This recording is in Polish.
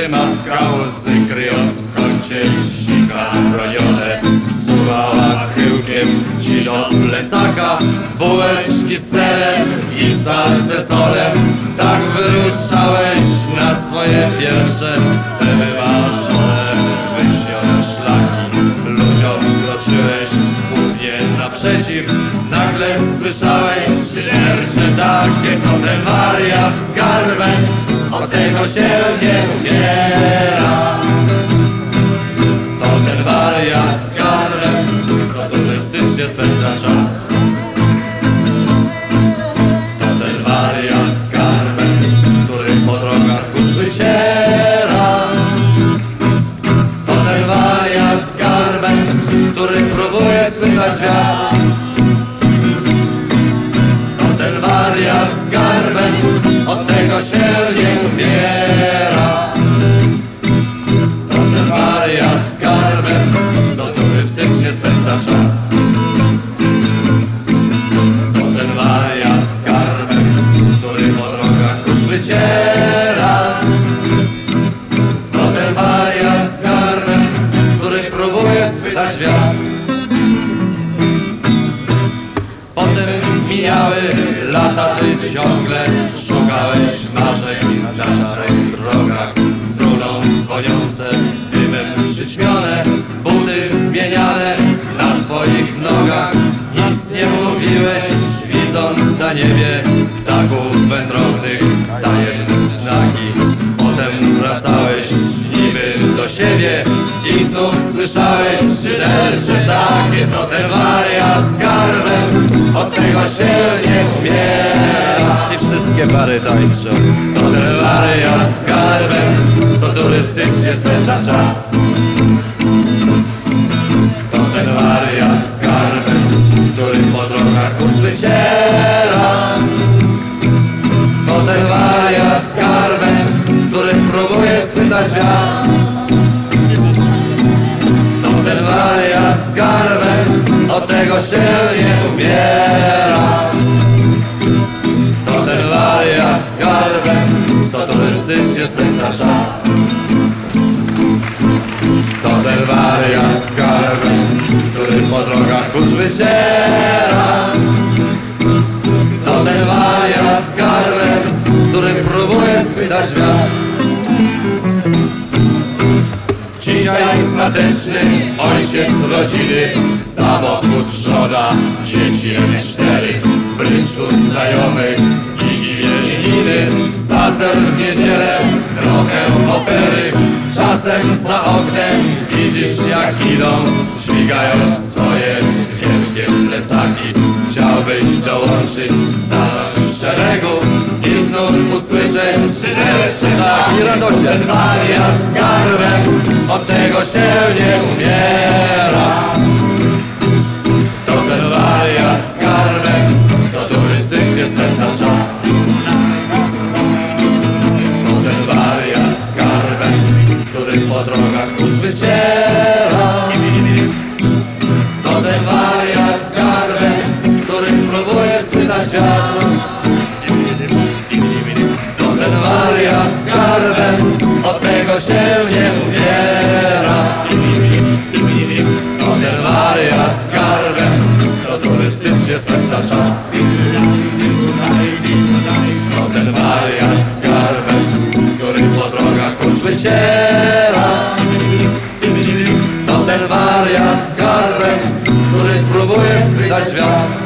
matka łzy kryjąc w kącie ściga bronione. Wsuwała chyłkiem ci do plecaka bułeczki z serem i salce solem. Tak wyruszałeś na swoje pierwsze wymarzone, wyśnione szlaki. Ludziom kroczyłeś głównie naprzeciw. Nagle słyszałeś siercze takie: to ten wariat z garbem, od tego się nie umiera. To ten wariat z garbem, co turystycznie spędza czas. To ten wariat z garbem, który po drogach kurz wyciera. To ten wariat z garbem, który próbuje schwytać wiatr. To ten wariat z garbem, od tego się nie umiera. To ten wariat z garbem, co turystycznie spędza czas. To ten wariat z garbem, który po drogach kurz wyciera. To ten wariat z garbem, który próbuje schwytać wiatr. Potem mijały lata, ty ciągle szukałeś marzeń na szarych drogach. Struną dzwoniące, dymem przyćmione, buty zmieniane na twoich nogach. Nic nie mówiłeś, widząc na niebie ptaków wędrownych tajemne znaki. Potem wracałeś niby do siebie i znów słyszałeś szydercze takie: to ten wariat z garbem, od tego się nie umiera. I wszystkie pary tańczą. To ten wariat z garbem, co turystycznie spędza czas. To ten wariat z garbem, który po drogach kurz wyciera. To ten wariat z garbem, który próbuje schwytać wiatr. To ten wariat z garbem, od tego się nie umiera. To ten wariat z garbem, co turystycznie spędza czas. To ten wariat z garbem, który po drogach kurz wyciera. To ten wariat z garbem, który próbuje schwytać wiatr. Dzisiaj stateczny ojciec rodziny, samochód, żona, dzieci M4, bryczku znajomych i imieniny. Spacer w niedzielę, trochę opery. Czasem za oknem widzisz, jak idą, dźwigając swoje ciężkie plecaki. Chciałbyś dołączyć, stanąć w szeregu i znów usłyszeć szydercze taki radośnie. Ten wariat z garbem, od tego się nie umiera. To ten wariat z garbem, co turystycznie spędza czas. To ten wariat z garbem, który po drogach kurz wyciera. To ten wariat z garbem, który próbuje schwytać wiatr. To ten wariat z garbem, od tego się nie umiera. To ten wariat z garbem, co turystycznie spędza czas. To ten wariat z garbem, który po drogach kurz wyciera. To ten wariat z garbem, który próbuje schwytać wiatr.